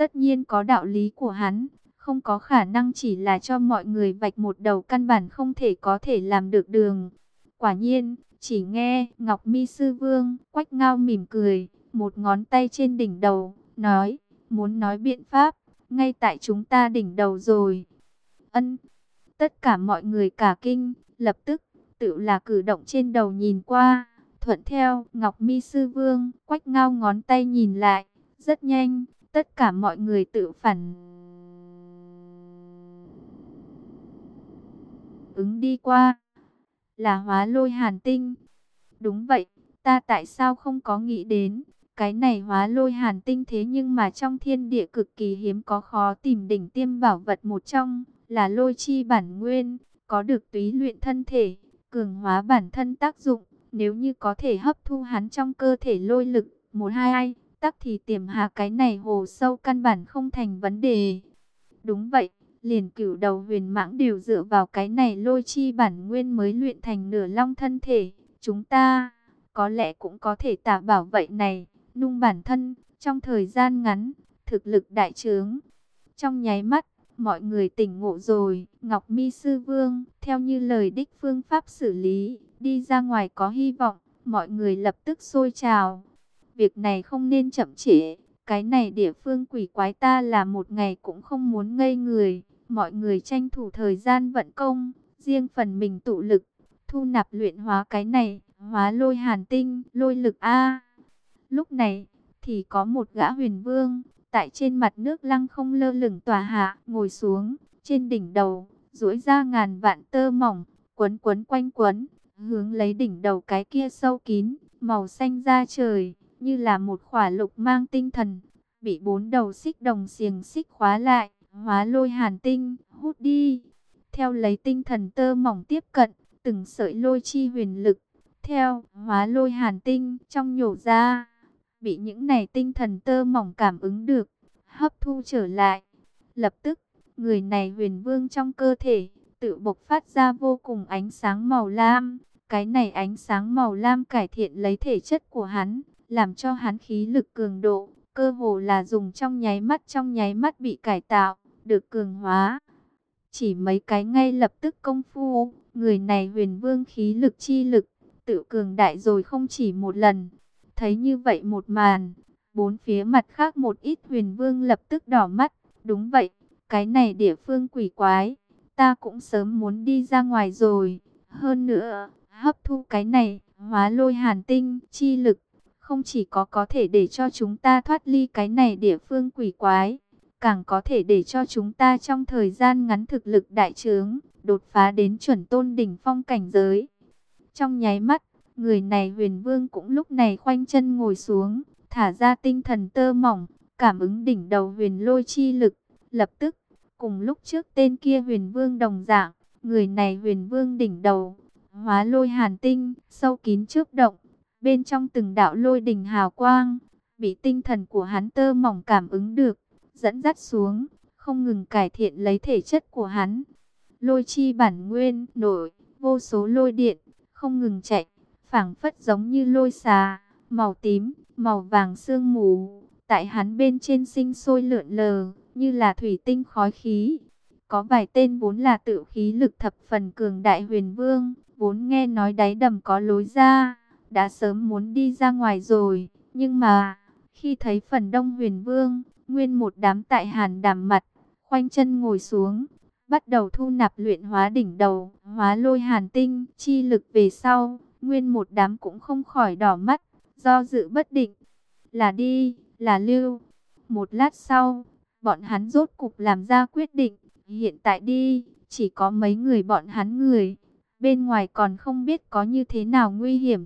tất nhiên có đạo lý của hắn, không có khả năng chỉ là cho mọi người vạch một đầu, căn bản không thể có thể làm được đường. Quả nhiên, chỉ nghe Ngọc Mi Sư Vương Quách Ngao mỉm cười, một ngón tay trên đỉnh đầu, nói, muốn nói biện pháp, ngay tại chúng ta đỉnh đầu rồi. Ân, tất cả mọi người cả kinh, lập tức, tự là cử động trên đầu nhìn qua, thuận theo Ngọc Mi Sư Vương Quách Ngao ngón tay nhìn lại, rất nhanh, tất cả mọi người tự phản ứng đi qua, là Hóa Lôi Hàn Tinh. Đúng vậy, ta tại sao không có nghĩ đến, cái này Hóa Lôi Hàn Tinh thế nhưng mà trong thiên địa cực kỳ hiếm có, khó tìm đỉnh tiêm bảo vật một trong, là lôi chi bản nguyên, có được túy luyện thân thể, cường hóa bản thân tác dụng, nếu như có thể hấp thu hắn trong cơ thể lôi lực, một hai ai, tắc thì tiềm hà cái này hồ sâu căn bản không thành vấn đề. Đúng vậy, liền cửu đầu huyền mãng đều dựa vào cái này lôi chi bản nguyên mới luyện thành nửa long thân thể. Chúng ta có lẽ cũng có thể tả bảo vậy này, nung bản thân, trong thời gian ngắn, thực lực đại trướng. Trong nháy mắt, mọi người tỉnh ngộ rồi, Ngọc Mi Sư Vương, theo như lời đích phương pháp xử lý, đi ra ngoài có hy vọng, mọi người lập tức sôi trào. Việc này không nên chậm trễ, cái này địa phương quỷ quái ta là một ngày cũng không muốn ngây người. Mọi người tranh thủ thời gian vận công, riêng phần mình tụ lực, thu nạp luyện hóa cái này, Hóa Lôi Hàn Tinh, lôi lực A. Lúc này, thì có một gã huyền vương, tại trên mặt nước lăng không lơ lửng tỏa hạ, ngồi xuống, trên đỉnh đầu, duỗi ra ngàn vạn tơ mỏng, quấn quấn quanh quấn, hướng lấy đỉnh đầu cái kia sâu kín, màu xanh da trời, như là một khỏa lục mang tinh thần, bị 4 đầu xích đồng xiềng xích khóa lại, Hóa Lôi Hàn Tinh, hút đi. Theo lấy tinh thần tơ mỏng tiếp cận, từng sợi lôi chi huyền lực, theo Hóa Lôi Hàn Tinh trong nhổ ra, bị những này tinh thần tơ mỏng cảm ứng được, hấp thu trở lại. Lập tức, người này huyền vương trong cơ thể, tự bộc phát ra vô cùng ánh sáng màu lam. Cái này ánh sáng màu lam cải thiện lấy thể chất của hắn, làm cho hắn khí lực cường độ, cơ hồ là dùng trong nháy mắt bị cải tạo, được cường hóa. Chỉ mấy cái ngay lập tức công phu, người này huyền vương khí lực chi lực, tự cường đại rồi không chỉ một lần. Thấy như vậy một màn, bốn phía mặt khác một ít huyền vương lập tức đỏ mắt. Đúng vậy, cái này địa phương quỷ quái, ta cũng sớm muốn đi ra ngoài rồi. Hơn nữa, hấp thu cái này, Hóa Lôi Hàn Tinh, chi lực, không chỉ có thể để cho chúng ta thoát ly cái này địa phương quỷ quái, càng có thể để cho chúng ta trong thời gian ngắn thực lực đại trướng, đột phá đến chuẩn tôn đỉnh phong cảnh giới. Trong nháy mắt, người này huyền vương cũng lúc này khoanh chân ngồi xuống, thả ra tinh thần tơ mỏng, cảm ứng đỉnh đầu huyền lôi chi lực. Lập tức, cùng lúc trước tên kia huyền vương đồng dạng, người này huyền vương đỉnh đầu, Hóa Lôi Hàn Tinh, sâu kín chớp động, bên trong từng đạo lôi đỉnh hào quang, bị tinh thần của hắn tơ mỏng cảm ứng được, dẫn dắt xuống, không ngừng cải thiện lấy thể chất của hắn. Lôi chi bản nguyên nổi, vô số lôi điện, không ngừng chạy, phảng phất giống như lôi xà, màu tím, màu vàng sương mù, tại hắn bên trên sinh sôi lượn lờ, như là thủy tinh khói khí. Có vài tên vốn là tự khí lực thập phần cường đại huyền vương, vốn nghe nói đáy đầm có lối ra, đã sớm muốn đi ra ngoài rồi, nhưng mà, khi thấy phần đông huyền vương, nguyên một đám tại hàn đàm mặt, khoanh chân ngồi xuống, bắt đầu thu nạp luyện hóa đỉnh đầu, Hóa Lôi Hàn Tinh, chi lực về sau, nguyên một đám cũng không khỏi đỏ mắt, do dự bất định, là đi, là lưu. Một lát sau, bọn hắn rốt cục làm ra quyết định, hiện tại đi, chỉ có mấy người bọn hắn người, bên ngoài còn không biết có như thế nào nguy hiểm.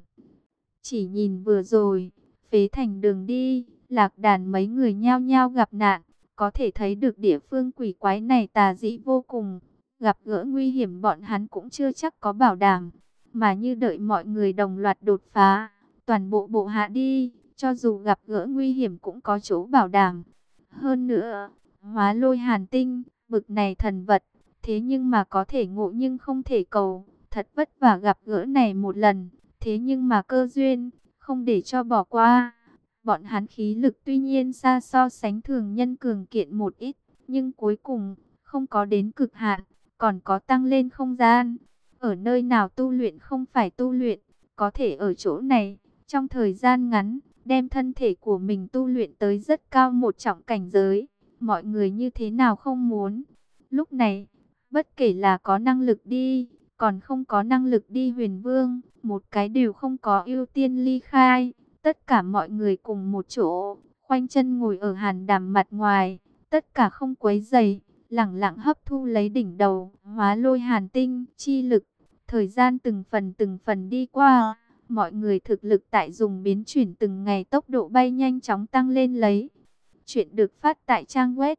Chỉ nhìn vừa rồi, phế thành đường đi, lạc đàn mấy người nhao nhao gặp nạn, có thể thấy được địa phương quỷ quái này tà dị vô cùng, gặp gỡ nguy hiểm bọn hắn cũng chưa chắc có bảo đảm, mà như đợi mọi người đồng loạt đột phá, toàn bộ bộ hạ đi, cho dù gặp gỡ nguy hiểm cũng có chỗ bảo đảm. Hơn nữa, Hóa Lôi Hàn Tinh, bực này thần vật, thế nhưng mà có thể ngộ nhưng không thể cầu, thật vất vả gặp gỡ này một lần, thế nhưng mà cơ duyên, không để cho bỏ qua. Bọn hắn khí lực tuy nhiên xa so sánh thường nhân cường kiện một ít, nhưng cuối cùng không có đến cực hạn, còn có tăng lên không gian. Ở nơi nào tu luyện không phải tu luyện, có thể ở chỗ này, trong thời gian ngắn, đem thân thể của mình tu luyện tới rất cao một trọng cảnh giới. Mọi người như thế nào không muốn. Lúc này, bất kể là có năng lực đi, còn không có năng lực đi Huyền Vương, một cái đều không có ưu tiên ly khai. Tất cả mọi người cùng một chỗ, khoanh chân ngồi ở hàn đàm mặt ngoài, tất cả không quấy rầy, lẳng lặng hấp thu lấy đỉnh đầu, hóa lôi hàn tinh, chi lực. Thời gian từng phần đi qua, mọi người thực lực tại dùng biến chuyển từng ngày tốc độ bay nhanh chóng tăng lên lấy. Chuyện được phát tại trang web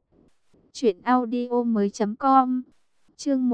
truyệnaudiomoi.com. Chương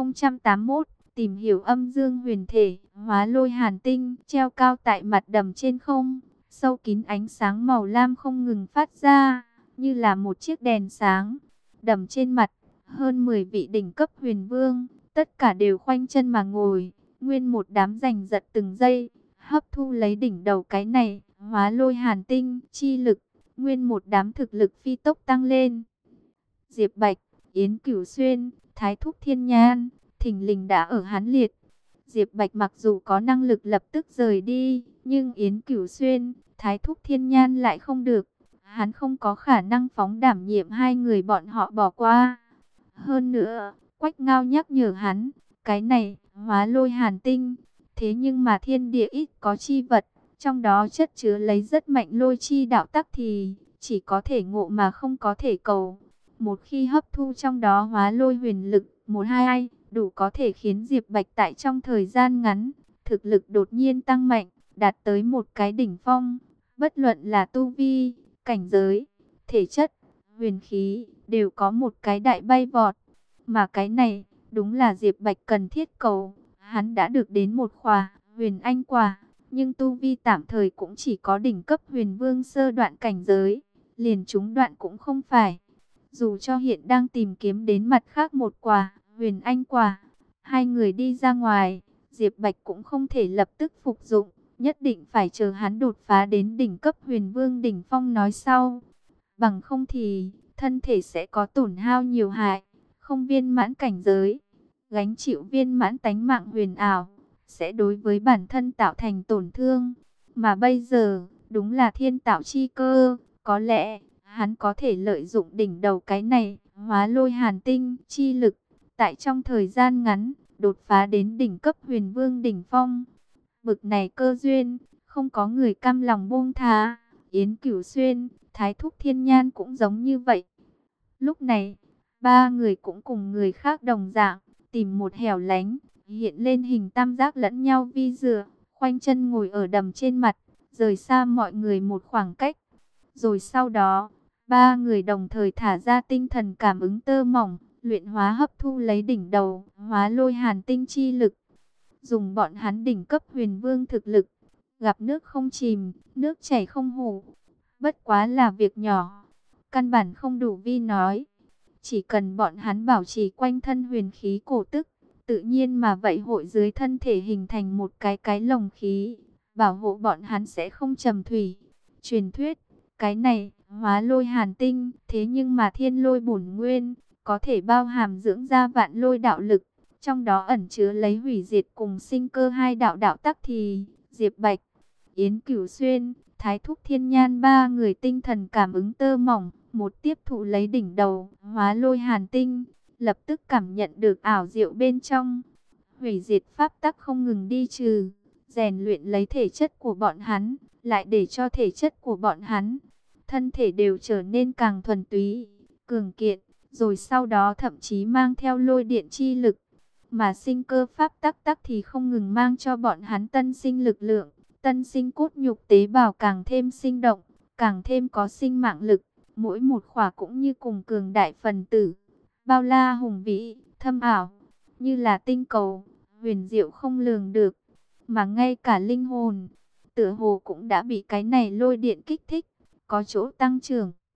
1081, tìm hiểu âm dương huyền thể, hóa lôi hàn tinh, treo cao tại mặt đầm trên không, sâu kín ánh sáng màu lam không ngừng phát ra, như là một chiếc đèn sáng. Đầm trên mặt, hơn 10 vị đỉnh cấp huyền vương, tất cả đều khoanh chân mà ngồi, nguyên một đám giành giật từng giây, hấp thu lấy đỉnh đầu cái này, hóa lôi hàn tinh, chi lực, nguyên một đám thực lực phi tốc tăng lên. Diệp Bạch, Yến Cửu Xuyên, Thái Thúc Thiên Nhan, thình lình đã ở hắn liệt. Diệp Bạch mặc dù có năng lực lập tức rời đi, nhưng Yến Cửu Xuyên, Thái Thúc Thiên Nhan lại không được. Hắn không có khả năng phóng đảm nhiệm hai người bọn họ bỏ qua. Hơn nữa, Quách Ngao nhắc nhở hắn, cái này, hóa lôi hàn tinh. Thế nhưng mà thiên địa ít có chi vật, trong đó chất chứa lấy rất mạnh lôi chi đạo tắc thì chỉ có thể ngộ mà không có thể cầu. Một khi hấp thu trong đó hóa lôi huyền lực, một hai, đủ có thể khiến Diệp Bạch tại trong thời gian ngắn, thực lực đột nhiên tăng mạnh, đạt tới một cái đỉnh phong. Bất luận là tu vi, cảnh giới, thể chất, huyền khí, đều có một cái đại bay vọt. Mà cái này, đúng là Diệp Bạch cần thiết cầu. Hắn đã được đến một khỏa huyền anh quả, nhưng tu vi tạm thời cũng chỉ có đỉnh cấp huyền vương sơ đoạn cảnh giới, liền trúng đoạn cũng không phải. Dù cho hiện đang tìm kiếm đến mặt khác một quả huyền anh quả, hai người đi ra ngoài, Diệp Bạch cũng không thể lập tức phục dụng, nhất định phải chờ hắn đột phá đến đỉnh cấp huyền vương đỉnh phong nói sau. Bằng không thì, thân thể sẽ có tổn hao nhiều hại, không viên mãn cảnh giới, gánh chịu viên mãn tánh mạng huyền ảo, sẽ đối với bản thân tạo thành tổn thương. Mà bây giờ, đúng là thiên tạo chi cơ, có lẽ hắn có thể lợi dụng đỉnh đầu cái này, hóa lôi hàn tinh, chi lực, tại trong thời gian ngắn, đột phá đến đỉnh cấp huyền vương đỉnh phong. Bực này cơ duyên, không có người cam lòng buông tha. Yến Cửu Xuyên, Thái Thúc Thiên Nhan cũng giống như vậy. Lúc này, ba người cũng cùng người khác đồng dạng, tìm một hẻo lánh, hiện lên hình tam giác lẫn nhau vi dựa, khoanh chân ngồi ở đầm trên mặt, rời xa mọi người một khoảng cách. Rồi sau đó, ba người đồng thời thả ra tinh thần cảm ứng tơ mỏng, luyện hóa hấp thu lấy đỉnh đầu, hóa lôi hàn tinh chi lực. Dùng bọn hắn đỉnh cấp huyền vương thực lực, gặp nước không chìm, nước chảy không hủ. Bất quá là việc nhỏ, căn bản không đủ vi nói. Chỉ cần bọn hắn bảo trì quanh thân huyền khí cổ tức, tự nhiên mà vậy hội dưới thân thể hình thành một cái lồng khí, bảo hộ bọn hắn sẽ không trầm thủy. Truyền thuyết, cái này, hóa lôi hàn tinh, thế nhưng mà thiên lôi bổn nguyên, có thể bao hàm dưỡng ra vạn lôi đạo lực, trong đó ẩn chứa lấy hủy diệt cùng sinh cơ hai đạo đạo tắc thì, Diệp Bạch, Yến Cửu Xuyên, Thái Thúc Thiên Nhan ba người tinh thần cảm ứng tơ mỏng, một tiếp thụ lấy đỉnh đầu, hóa lôi hàn tinh, lập tức cảm nhận được ảo diệu bên trong. Hủy diệt pháp tắc không ngừng đi trừ, rèn luyện lấy thể chất của bọn hắn, lại để cho thể chất của bọn hắn, thân thể đều trở nên càng thuần túy, cường kiện, rồi sau đó thậm chí mang theo lôi điện chi lực. Mà sinh cơ pháp tắc tắc thì không ngừng mang cho bọn hắn tân sinh lực lượng, tân sinh cốt nhục tế bào càng thêm sinh động, càng thêm có sinh mạng lực. Mỗi một khỏa cũng như cùng cường đại phần tử, bao la hùng vĩ, thâm ảo, như là tinh cầu, huyền diệu không lường được. Mà ngay cả linh hồn, tựa hồ cũng đã bị cái này lôi điện kích thích, có chỗ tăng trưởng.